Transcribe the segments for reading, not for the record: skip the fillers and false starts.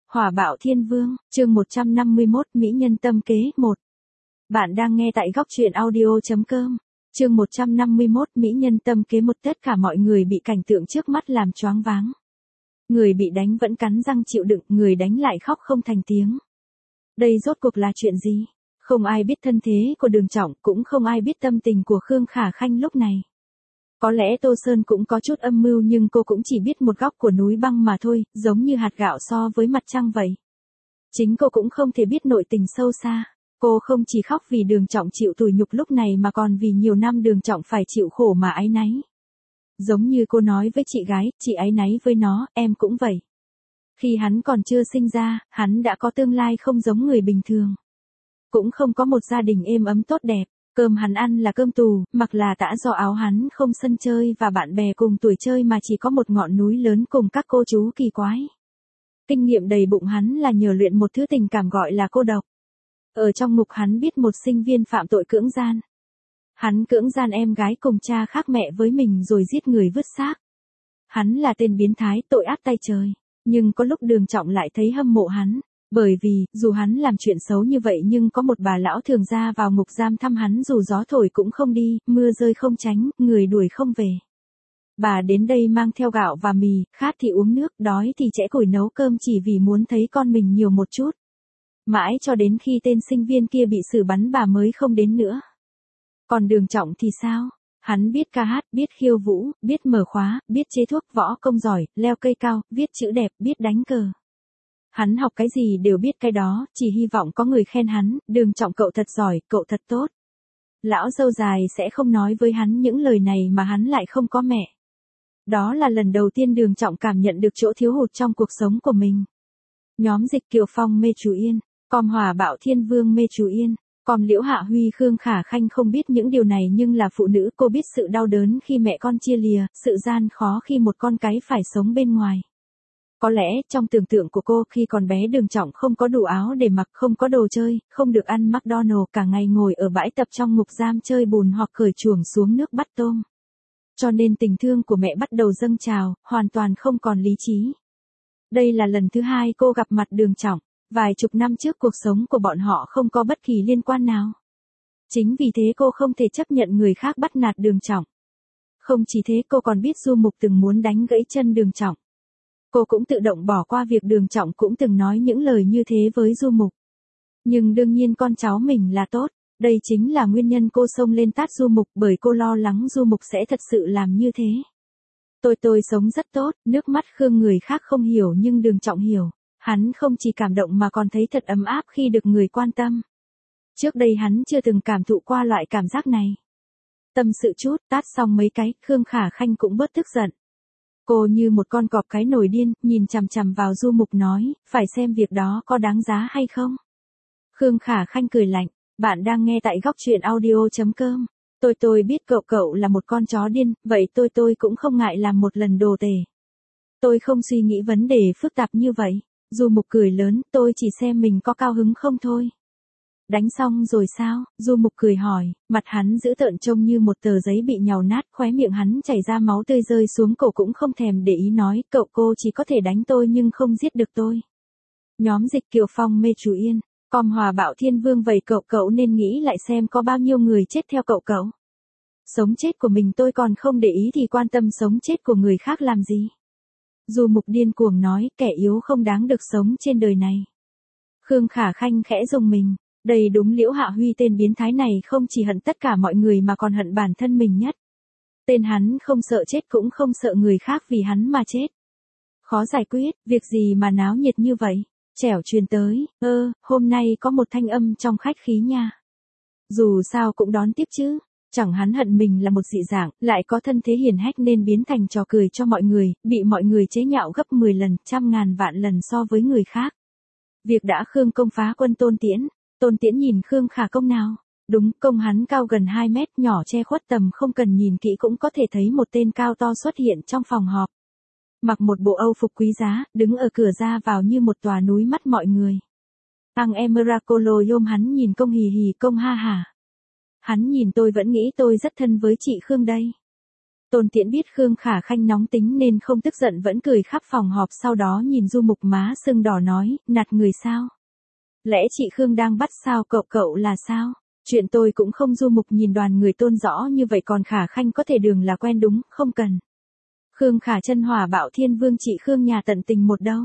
Hỏa bạo thiên vương, chương 151, Mỹ nhân tâm kế 1. Bạn đang nghe tại góc truyện audio.com. Chương 151, Mỹ nhân tâm kế 1. Tất cả mọi người bị cảnh tượng trước mắt làm choáng váng. Người bị đánh vẫn cắn răng chịu đựng, người đánh lại khóc không thành tiếng. Đây rốt cuộc là chuyện gì? Không ai biết thân thế của Đường Trọng, cũng không ai biết tâm tình của Khương Khả Khanh lúc này. Có lẽ Tô Sơn cũng có chút âm mưu, nhưng cô cũng chỉ biết một góc của núi băng mà thôi, giống như hạt gạo so với mặt trăng vậy. Chính cô cũng không thể biết nội tình sâu xa. Cô không chỉ khóc vì Đường Trọng chịu tủi nhục lúc này mà còn vì nhiều năm Đường Trọng phải chịu khổ mà áy náy. Giống như cô nói với chị gái, chị áy náy với nó, em cũng vậy. Khi hắn còn chưa sinh ra, hắn đã có tương lai không giống người bình thường. Cũng không có một gia đình êm ấm tốt đẹp. Cơm hắn ăn là cơm tù, mặc là tã do áo hắn không sân chơi và bạn bè cùng tuổi chơi mà chỉ có một ngọn núi lớn cùng các cô chú kỳ quái. Kinh nghiệm đầy bụng hắn là nhờ luyện một thứ tình cảm gọi là cô độc. Ở trong ngục hắn biết một sinh viên phạm tội cưỡng gian. Hắn cưỡng gian em gái cùng cha khác mẹ với mình rồi giết người vứt xác. Hắn là tên biến thái tội ác tay trời, nhưng có lúc Đường Trọng lại thấy hâm mộ hắn. Bởi vì, dù hắn làm chuyện xấu như vậy nhưng có một bà lão thường ra vào ngục giam thăm hắn, dù gió thổi cũng không đi, mưa rơi không tránh, người đuổi không về. Bà đến đây mang theo gạo và mì, khát thì uống nước, đói thì chẽ củi nấu cơm chỉ vì muốn thấy con mình nhiều một chút. Mãi cho đến khi tên sinh viên kia bị xử bắn bà mới không đến nữa. Còn Đường Trọng thì sao? Hắn biết ca hát, biết khiêu vũ, biết mở khóa, biết chế thuốc, võ công giỏi, leo cây cao, viết chữ đẹp, biết đánh cờ. Hắn học cái gì đều biết cái đó, chỉ hy vọng có người khen hắn, Đường Trọng cậu thật giỏi, cậu thật tốt. Lão dâu dài sẽ không nói với hắn những lời này mà hắn lại không có mẹ. Đó là lần đầu tiên Đường Trọng cảm nhận được chỗ thiếu hụt trong cuộc sống của mình. Nhóm Dịch Kiều Phong mê Chú Yên, com Hỏa bạo thiên vương mê Chú Yên, com Liễu Hạ Huy Khương Khả Khanh không biết những điều này, nhưng là phụ nữ cô biết sự đau đớn khi mẹ con chia lìa, sự gian khó khi một con cái phải sống bên ngoài. Có lẽ, trong tưởng tượng của cô khi còn bé Đường Trọng không có đủ áo để mặc, không có đồ chơi, không được ăn McDonald's, cả ngày ngồi ở bãi tập trong ngục giam chơi bùn hoặc cởi chuồng xuống nước bắt tôm. Cho nên tình thương của mẹ bắt đầu dâng trào, hoàn toàn không còn lý trí. Đây là lần thứ hai cô gặp mặt Đường Trọng, vài chục năm trước cuộc sống của bọn họ không có bất kỳ liên quan nào. Chính vì thế cô không thể chấp nhận người khác bắt nạt Đường Trọng. Không chỉ thế, cô còn biết Du Mục từng muốn đánh gãy chân Đường Trọng. Cô cũng tự động bỏ qua việc Đường Trọng cũng từng nói những lời như thế với Du Mục. Nhưng đương nhiên con cháu mình là tốt, đây chính là nguyên nhân cô xông lên tát Du Mục, bởi cô lo lắng Du Mục sẽ thật sự làm như thế. Tôi sống rất tốt, nước mắt Khương người khác không hiểu nhưng Đường Trọng hiểu. Hắn không chỉ cảm động mà còn thấy thật ấm áp khi được người quan tâm. Trước đây hắn chưa từng cảm thụ qua loại cảm giác này. Tâm sự chút, tát xong mấy cái, Khương Khả Khanh cũng bớt tức giận. Cô như một con cọp cái nổi điên, nhìn chằm chằm vào Du Mục nói, phải xem việc đó có đáng giá hay không. Khương Khả Khanh cười lạnh, bạn đang nghe tại góc truyện audio.com. Tôi biết cậu là một con chó điên, vậy tôi cũng không ngại làm một lần đồ tể. Tôi không suy nghĩ vấn đề phức tạp như vậy. Du Mục cười lớn, tôi chỉ xem mình có cao hứng không thôi. Đánh xong rồi sao? Du Mục cười hỏi, mặt hắn dữ tợn trông như một tờ giấy bị nhàu nát, khóe miệng hắn chảy ra máu tươi rơi xuống, cổ cũng không thèm để ý nói, cô chỉ có thể đánh tôi nhưng không giết được tôi. Nhóm Dịch Kiều Phong mê Chú Yên, com Hỏa bạo thiên vương vậy cậu nên nghĩ lại xem có bao nhiêu người chết theo cậu. Sống chết của mình tôi còn không để ý thì quan tâm sống chết của người khác làm gì? Du Mục điên cuồng nói, kẻ yếu không đáng được sống trên đời này. Khương Khả Khanh khẽ rùng mình. Đây đúng Liễu Hạ Huy, tên biến thái này không chỉ hận tất cả mọi người mà còn hận bản thân mình nhất. Tên hắn không sợ chết cũng không sợ người khác vì hắn mà chết. Khó giải quyết, việc gì mà náo nhiệt như vậy? Trẻo truyền tới, hôm nay có một thanh âm trong khách khí nha. Dù sao cũng đón tiếp chứ. Chẳng hắn hận mình là một dị dạng, lại có thân thế hiển hách nên biến thành trò cười cho mọi người, bị mọi người chế nhạo gấp 10 lần, trăm ngàn vạn lần so với người khác. Việc đã Khương công phá quân Tôn Tiễn nhìn Khương Khả Công nào? Đúng, công hắn cao gần 2 mét, nhỏ che khuất tầm, không cần nhìn kỹ cũng có thể thấy một tên cao to xuất hiện trong phòng họp. Mặc một bộ âu phục quý giá, đứng ở cửa ra vào như một tòa núi mắt mọi người. Tăng Emeracolo Yôm hắn nhìn công hì hì, công ha hả. Hắn nhìn tôi vẫn nghĩ tôi rất thân với chị Khương đây. Tôn Tiễn biết Khương Khả Khanh nóng tính nên không tức giận vẫn cười khắp phòng họp, sau đó nhìn Du Mục má sưng đỏ nói, nạt người sao? Lẽ chị Khương đang bắt sao cậu là sao? Chuyện tôi cũng không. Du Mục nhìn đoàn người Tôn rõ như vậy còn Khả Khanh có thể đường là quen đúng, không cần. Khương Khả chân hỏa bạo thiên vương chị Khương nhà tận tình một đâu.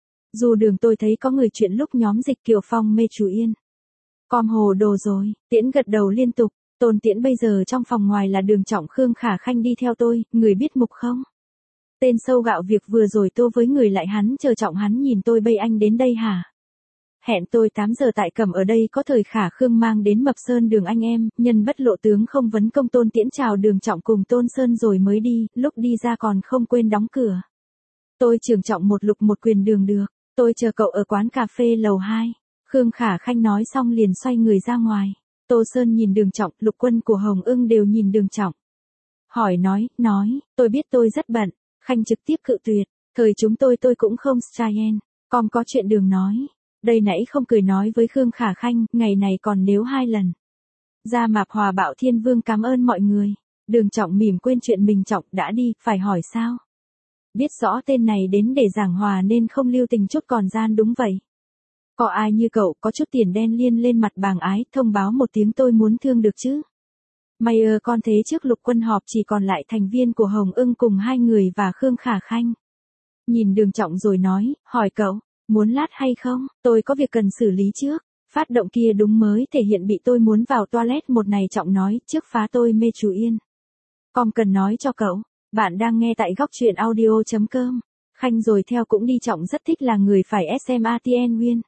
Dù đường tôi thấy có người chuyện lúc nhóm Dịch Kiều Phong mê chú Yên. Com hồ đồ rồi, Tiễn gật đầu liên tục. Tôn Tiễn bây giờ trong phòng ngoài là Đường Trọng Khương Khả Khanh đi theo tôi, người biết Mục không? Tên sâu gạo việc vừa rồi tô với người lại hắn chờ Trọng hắn nhìn tôi bây anh đến đây hả? Hẹn tôi 8 giờ tại Cẩm ở đây có thời Khả Khương mang đến Mập Sơn Đường anh em, nhân bất lộ tướng không vấn công. Tôn Tiễn chào Đường Trọng cùng Tôn Sơn rồi mới đi, lúc đi ra còn không quên đóng cửa. Tôi Trường Trọng một lục một quyền đường được, tôi chờ cậu ở quán cà phê lầu 2. Khương Khả Khanh nói xong liền xoay người ra ngoài. Tô Sơn nhìn Đường Trọng, Lục Quân của Hồng Ưng đều nhìn Đường Trọng. Hỏi nói, tôi biết tôi rất bận. Khanh trực tiếp cự tuyệt, thời chúng tôi cũng không strien, còn có chuyện Đường nói. Đây nãy không cười nói với Khương Khả Khanh, ngày này còn nếu 2 lần. Ra Mạp Hòa Bạo Thiên Vương cảm ơn mọi người. Đường Trọng mỉm quên chuyện mình Trọng đã đi, phải hỏi sao? Biết rõ tên này đến để giảng hòa nên không lưu tình chút còn gian đúng vậy. Có ai như cậu có chút tiền đen liên lên mặt bàng ái, thông báo một tiếng tôi muốn thương được chứ. May con thế trước Lục Quân họp chỉ còn lại thành viên của Hồng Ưng cùng 2 người và Khương Khả Khanh. Nhìn Đường Trọng rồi nói, hỏi cậu, muốn lát hay không, tôi có việc cần xử lý trước. Phát động kia đúng mới thể hiện bị tôi muốn vào toilet một này. Trọng nói, trước phá tôi mê chú Yên. Con cần nói cho cậu, bạn đang nghe tại góc truyện audio.com. Khanh rồi theo cũng đi. Trọng rất thích là người phải SMATN Nguyên.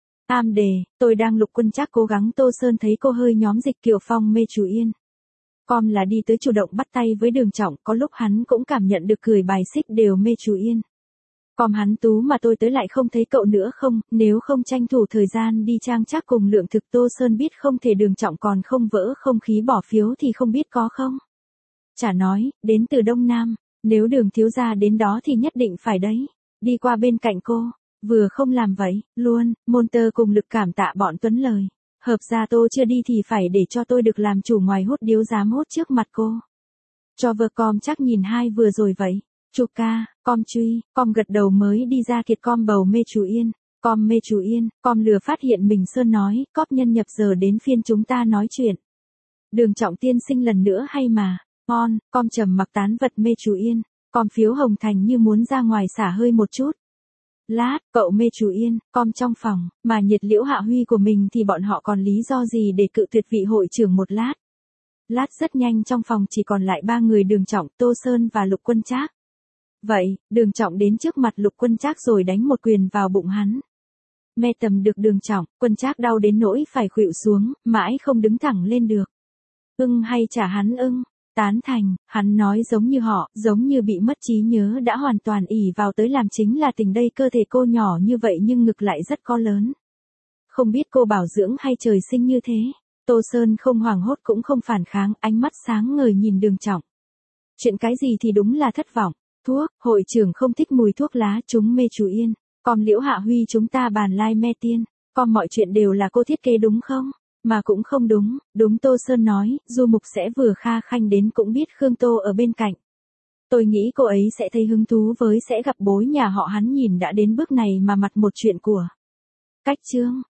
Am đề, tôi đang Lục Quân chắc cố gắng. Tô Sơn thấy cô hơi nhóm Dịch Kiều Phong mê chú Yên. Com là đi tới chủ động bắt tay với Đường Trọng, có lúc hắn cũng cảm nhận được cười bài xích đều mê chú Yên. Com hắn tú mà tôi tới lại không thấy cậu nữa không, nếu không tranh thủ thời gian đi trang chắc cùng Lượng Thực. Tô Sơn biết không thể. Đường Trọng còn không vỡ không khí bỏ phiếu thì không biết có không. Chả nói, đến từ Đông Nam, nếu Đường thiếu gia đến đó thì nhất định phải đấy, đi qua bên cạnh cô. Vừa không làm vậy, luôn, Monter cùng Lực cảm tạ bọn Tuấn lời. Hợp ra tôi chưa đi thì phải để cho tôi được làm chủ ngoài hốt điếu dám hốt trước mặt cô. Cho vợ Com chắc nhìn hai vừa rồi vậy. Chu ca, Com truy, Com gật đầu mới đi ra kiệt Com bầu mê chú Yên. Com mê chú Yên, Com lừa phát hiện mình Sơn nói, cóp nhân nhập giờ đến phiên chúng ta nói chuyện. Đường Trọng tiên sinh lần nữa hay mà, Com trầm mặc tán vật mê chú Yên. Com phiếu Hồng Thành như muốn ra ngoài xả hơi một chút. Lát, cậu mê chú Yên, Com trong phòng, mà nhiệt Liễu Hạ Huy của mình thì bọn họ còn lý do gì để cự tuyệt vị hội trưởng một lát. Lát rất nhanh trong phòng chỉ còn lại 3 người Đường Trọng, Tô Sơn và Lục Quân Trác. Vậy, Đường Trọng đến trước mặt Lục Quân Trác rồi đánh một quyền vào bụng hắn. Mê tầm được Đường Trọng, Quân Trác đau đến nỗi phải khuỵu xuống, mãi không đứng thẳng lên được. Ưng hay trả hắn ưng? Tán thành, hắn nói giống như họ, giống như bị mất trí nhớ đã hoàn toàn ỷ vào tới làm chính là tình đây. Cơ thể cô nhỏ như vậy nhưng ngực lại rất có lớn. Không biết cô bảo dưỡng hay trời sinh như thế. Tô Sơn không hoảng hốt cũng không phản kháng, ánh mắt sáng ngời nhìn Đường Trọng. Chuyện cái gì thì đúng là thất vọng. Thuốc, hội trưởng không thích mùi thuốc lá, chúng mê chú Yên. Com Liễu Hạ Huy chúng ta bàn lai me tiên. Com mọi chuyện đều là cô thiết kế đúng không? Mà cũng không đúng, đúng. Tô Sơn nói, Du Mục sẽ vừa Kha Khanh đến cũng biết Khương Tô ở bên cạnh. Tôi nghĩ cô ấy sẽ thấy hứng thú với sẽ gặp bối nhà họ hắn nhìn đã đến bước này mà mặt một chuyện của. Cách chương,